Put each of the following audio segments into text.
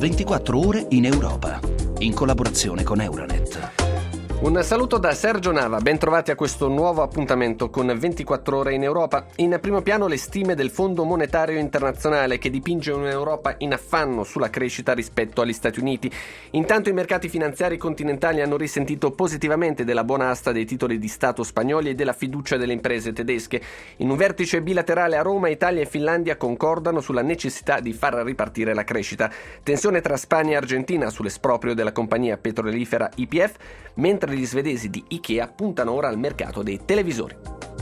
24 ore in Europa, in collaborazione con Euronet. Un saluto da Sergio Nava, ben trovati a questo nuovo appuntamento con 24 ore in Europa. In primo piano le stime del Fondo Monetario Internazionale che dipinge un'Europa in affanno sulla crescita rispetto agli Stati Uniti. Intanto i mercati finanziari continentali hanno risentito positivamente della buona asta dei titoli di Stato spagnoli e della fiducia delle imprese tedesche. In un vertice bilaterale a Roma, Italia e Finlandia concordano sulla necessità di far ripartire la crescita. Tensione tra Spagna e Argentina sull'esproprio della compagnia petrolifera YPF, mentre gli svedesi di Ikea puntano ora al mercato dei televisori.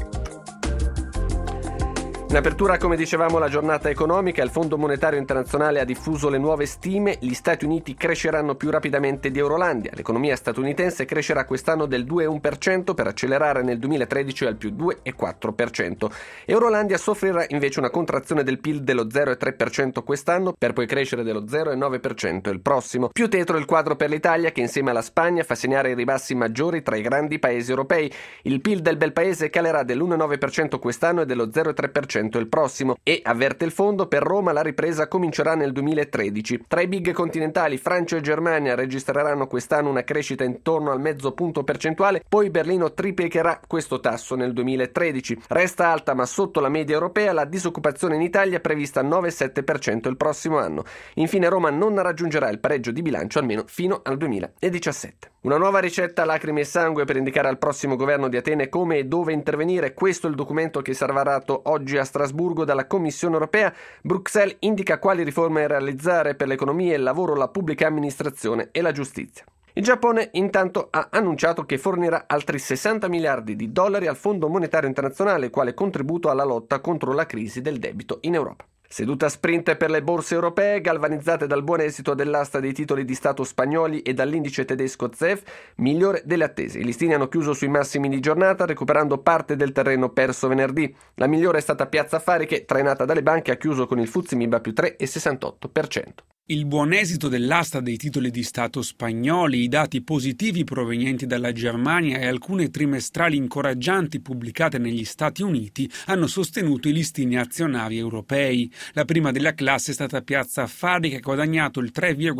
In apertura, come dicevamo, la giornata economica, il Fondo Monetario Internazionale ha diffuso le nuove stime. Gli Stati Uniti cresceranno più rapidamente di Eurolandia. L'economia statunitense crescerà quest'anno del 2,1% per accelerare nel 2013 al più 2,4%. Eurolandia soffrirà invece una contrazione del PIL dello 0,3% quest'anno per poi crescere dello 0,9% il prossimo. Più tetro il quadro per l'Italia, che insieme alla Spagna fa segnare i ribassi maggiori tra i grandi paesi europei. Il PIL del bel paese calerà dell'1,9% quest'anno e dello 0,3% il prossimo e, avverte il fondo, per Roma la ripresa comincerà nel 2013. Tra i big continentali, Francia e Germania registreranno quest'anno una crescita intorno al mezzo punto percentuale, poi Berlino triplicherà questo tasso nel 2013. Resta alta ma sotto la media europea la disoccupazione in Italia, prevista al 9,7% il prossimo anno. Infine Roma non raggiungerà il pareggio di bilancio almeno fino al 2017. Una nuova ricetta lacrime e sangue per indicare al prossimo governo di Atene come e dove intervenire. Questo è il documento che sarà varato oggi a Strasburgo dalla Commissione europea. Bruxelles indica quali riforme realizzare per l'economia, il lavoro, la pubblica amministrazione e la giustizia. Il Giappone intanto ha annunciato che fornirà altri 60 miliardi di dollari al Fondo Monetario Internazionale quale contributo alla lotta contro la crisi del debito in Europa. Seduta sprint per le borse europee, galvanizzate dal buon esito dell'asta dei titoli di Stato spagnoli e dall'indice tedesco ZEV, migliore delle attese. I listini hanno chiuso sui massimi di giornata, recuperando parte del terreno perso venerdì. La migliore è stata Piazza Affari che, trainata dalle banche, ha chiuso con il FTSE MIB a più 3,68%. Il buon esito dell'asta dei titoli di Stato spagnoli, i dati positivi provenienti dalla Germania e alcune trimestrali incoraggianti pubblicate negli Stati Uniti hanno sostenuto i listini azionari europei. La prima della classe è stata Piazza Affari, che ha guadagnato il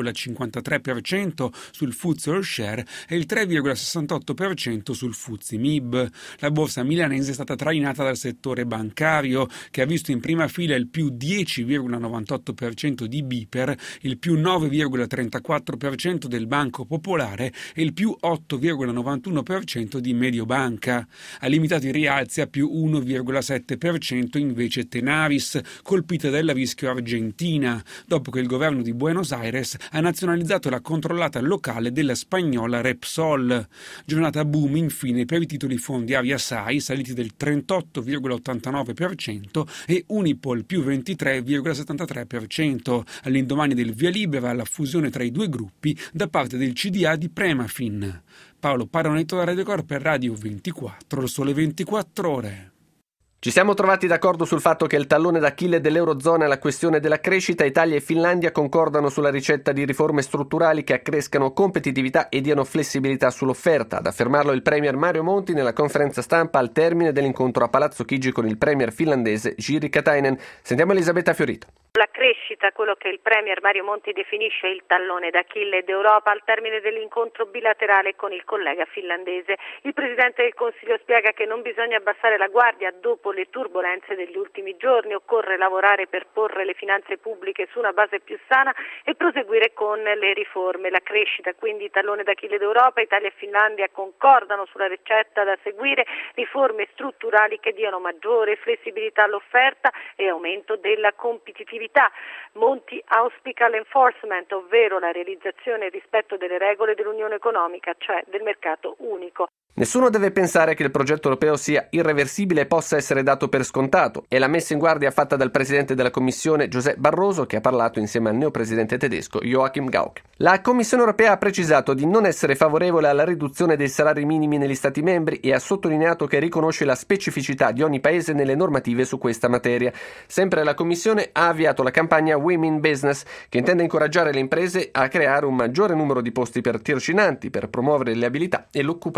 3,53% sul FTSE All Share e il 3,68% sul FTSE MIB. La borsa milanese è stata trainata dal settore bancario, che ha visto in prima fila il più 10,98% di BPER, il più 9,34% del Banco Popolare e il più 8,91% di Mediobanca. Ha limitato i rialzi a più 1,7% invece Tenaris, colpita dal rischio Argentina, dopo che il governo di Buenos Aires ha nazionalizzato la controllata locale della spagnola Repsol. Giornata boom infine per i titoli fondiari Assai, saliti del 38,89% e Unipol più 23,73%, all'indomani del via libera alla fusione tra i due gruppi da parte del CDA di Premafin. Paolo Paronetto da Radio Cor per Radio 24, il Sole 24 Ore. Ci siamo trovati d'accordo sul fatto che il tallone d'Achille dell'Eurozona è la questione della crescita. Italia e Finlandia concordano sulla ricetta di riforme strutturali che accrescano competitività e diano flessibilità sull'offerta. Ad affermarlo il premier Mario Monti nella conferenza stampa al termine dell'incontro a Palazzo Chigi con il premier finlandese Jiri Katainen. Sentiamo Elisabetta Fiorito. La crescita, quello che il premier Mario Monti definisce il tallone d'Achille d'Europa, al termine dell'incontro bilaterale con il collega finlandese. Il Presidente del Consiglio spiega che non bisogna abbassare la guardia dopo le turbolenze degli ultimi giorni, occorre lavorare per porre le finanze pubbliche su una base più sana e proseguire con le riforme. La crescita, quindi tallone d'Achille d'Europa, Italia e Finlandia concordano sulla ricetta da seguire, riforme strutturali che diano maggiore flessibilità all'offerta e aumento della competitività. Monti auspica l'enforcement, ovvero la realizzazione e il rispetto delle regole dell'Unione Economica, cioè del mercato unico. Nessuno deve pensare che il progetto europeo sia irreversibile e possa essere dato per scontato. È la messa in guardia fatta dal presidente della Commissione Giuseppe Barroso, che ha parlato insieme al neopresidente tedesco Joachim Gauck. La Commissione europea ha precisato di non essere favorevole alla riduzione dei salari minimi negli Stati membri e ha sottolineato che riconosce la specificità di ogni paese nelle normative su questa materia. Sempre la Commissione ha avviato la campagna Women in Business, che intende incoraggiare le imprese a creare un maggiore numero di posti per tirocinanti per promuovere le abilità e l'occupabilità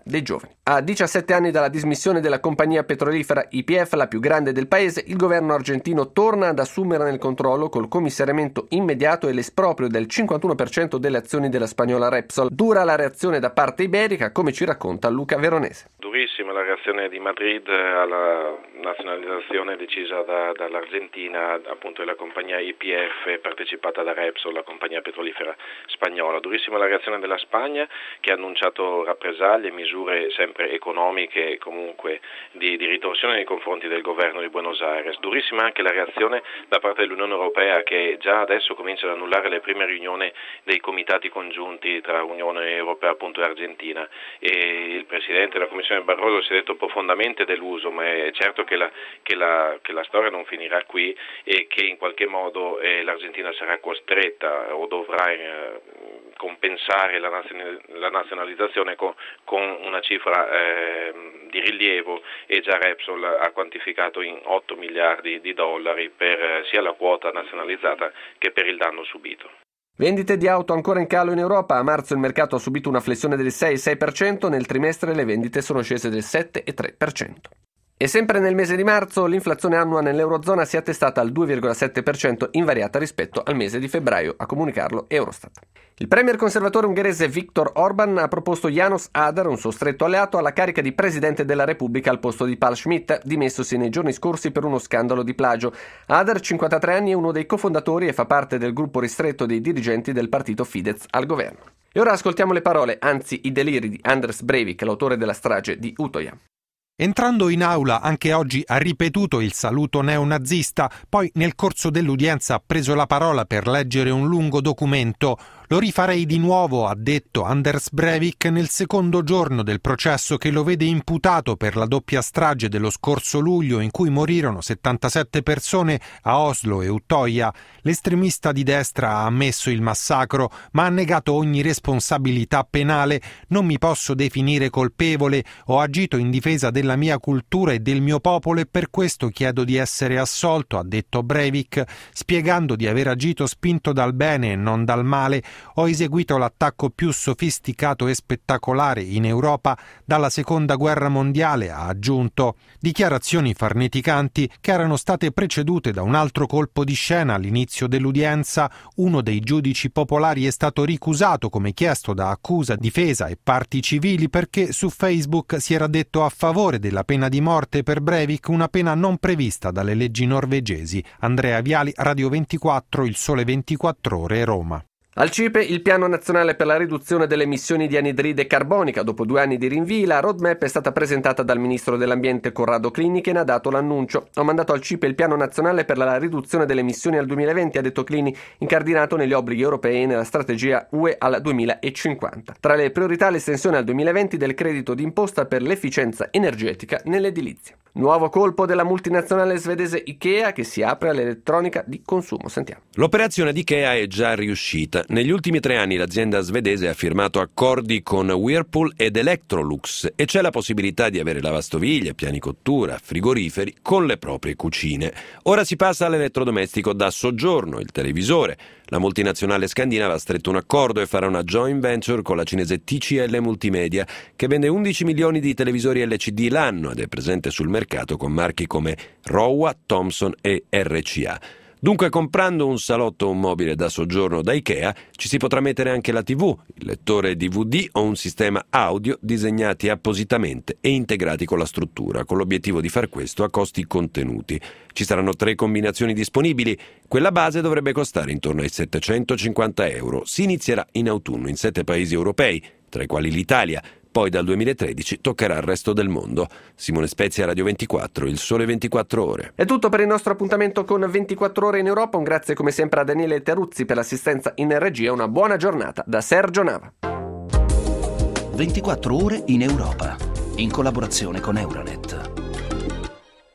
dei giovani. A 17 anni dalla dismissione della compagnia petrolifera YPF, la più grande del paese, il governo argentino torna ad assumere il controllo col commissariamento immediato e l'esproprio del 51% delle azioni della spagnola Repsol. Dura la reazione da parte iberica, come ci racconta Luca Veronese. Durissima la reazione di Madrid alla nazionalizzazione decisa dall'Argentina, appunto della compagnia YPF partecipata da Repsol, la compagnia petrolifera spagnola. Durissima la reazione della Spagna, che ha annunciato rappresaglie, misure sempre economiche, comunque di ritorsione nei confronti del governo di Buenos Aires. Durissima anche la reazione da parte dell'Unione Europea, che già adesso comincia ad annullare le prime riunioni dei comitati congiunti tra Unione Europea appunto e Argentina, e il Presidente della Commissione Barroso si è detto profondamente deluso, ma è certo che la storia non finirà qui e che in qualche modo l'Argentina sarà costretta o dovrà compensare la nazionalizzazione con una cifra di rilievo, e già Repsol ha quantificato in 8 miliardi di dollari per sia la quota nazionalizzata che per il danno subito. Vendite di auto ancora in calo in Europa. A marzo il mercato ha subito una flessione del 6,6%, nel trimestre le vendite sono scese del 7,3%. E sempre nel mese di marzo l'inflazione annua nell'Eurozona si è attestata al 2,7%, invariata rispetto al mese di febbraio, a comunicarlo Eurostat. Il premier conservatore ungherese Viktor Orban ha proposto János Áder, un suo stretto alleato, alla carica di presidente della Repubblica al posto di Pál Schmidt, dimessosi nei giorni scorsi per uno scandalo di plagio. Áder, 53 anni, è uno dei cofondatori e fa parte del gruppo ristretto dei dirigenti del partito Fidesz al governo. E ora ascoltiamo le parole, anzi i deliri di Anders Breivik, l'autore della strage di Utøya. Entrando in aula anche oggi ha ripetuto il saluto neonazista, poi nel corso dell'udienza ha preso la parola per leggere un lungo documento. Lo rifarei di nuovo, ha detto Anders Breivik nel secondo giorno del processo che lo vede imputato per la doppia strage dello scorso luglio in cui morirono 77 persone a Oslo e Utøya. L'estremista di destra ha ammesso il massacro, ma ha negato ogni responsabilità penale. Non mi posso definire colpevole, ho agito in difesa della mia cultura e del mio popolo e per questo chiedo di essere assolto, ha detto Breivik, spiegando di aver agito spinto dal bene e non dal male. Ho eseguito l'attacco più sofisticato e spettacolare in Europa dalla Seconda Guerra Mondiale, ha aggiunto. Dichiarazioni farneticanti che erano state precedute da un altro colpo di scena all'inizio dell'udienza. Uno dei giudici popolari è stato ricusato come chiesto da accusa, difesa e parti civili perché su Facebook si era detto a favore della pena di morte per Breivik, una pena non prevista dalle leggi norvegesi. Andrea Viali, Radio 24, Il Sole 24 Ore, Roma. Al CIPE il piano nazionale per la riduzione delle emissioni di anidride carbonica. Dopo 2 anni di rinvii, la roadmap è stata presentata dal ministro dell'ambiente Corrado Clini, che ne ha dato l'annuncio. Ho mandato al CIPE il piano nazionale per la riduzione delle emissioni al 2020, ha detto Clini, incardinato negli obblighi europei e nella strategia UE al 2050. Tra le priorità l'estensione al 2020 del credito d'imposta per l'efficienza energetica nell'edilizia. Nuovo colpo della multinazionale svedese Ikea che si apre all'elettronica di consumo. Sentiamo. L'operazione di Ikea è già riuscita. Negli ultimi 3 anni l'azienda svedese ha firmato accordi con Whirlpool ed Electrolux e c'è la possibilità di avere lavastoviglie, piani cottura, frigoriferi con le proprie cucine. Ora si passa all'elettrodomestico da soggiorno, il televisore. La multinazionale scandinava ha stretto un accordo e farà una joint venture con la cinese TCL Multimedia, che vende 11 milioni di televisori LCD l'anno ed è presente sul mercato con marchi come Rowa, Thomson e RCA. Dunque, comprando un salotto o un mobile da soggiorno da Ikea, ci si potrà mettere anche la TV, il lettore DVD o un sistema audio disegnati appositamente e integrati con la struttura, con l'obiettivo di far questo a costi contenuti. Ci saranno 3 combinazioni disponibili. Quella base dovrebbe costare intorno ai 750 euro. Si inizierà in autunno in 7 paesi europei, tra i quali l'Italia. Poi dal 2013 toccherà il resto del mondo. Simone Spezia, Radio 24, Il Sole 24 Ore. È tutto per il nostro appuntamento con 24 Ore in Europa. Un grazie come sempre a Daniele Teruzzi per l'assistenza in regia. Una buona giornata da Sergio Nava. 24 Ore in Europa, in collaborazione con Euronet.